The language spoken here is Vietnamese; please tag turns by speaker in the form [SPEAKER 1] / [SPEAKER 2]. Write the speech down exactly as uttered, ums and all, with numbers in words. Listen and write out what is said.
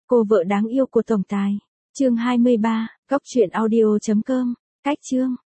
[SPEAKER 1] Cô vợ đáng yêu của tổng tài. Chương hai mươi ba, góc truyện audio chấm com. Cách chương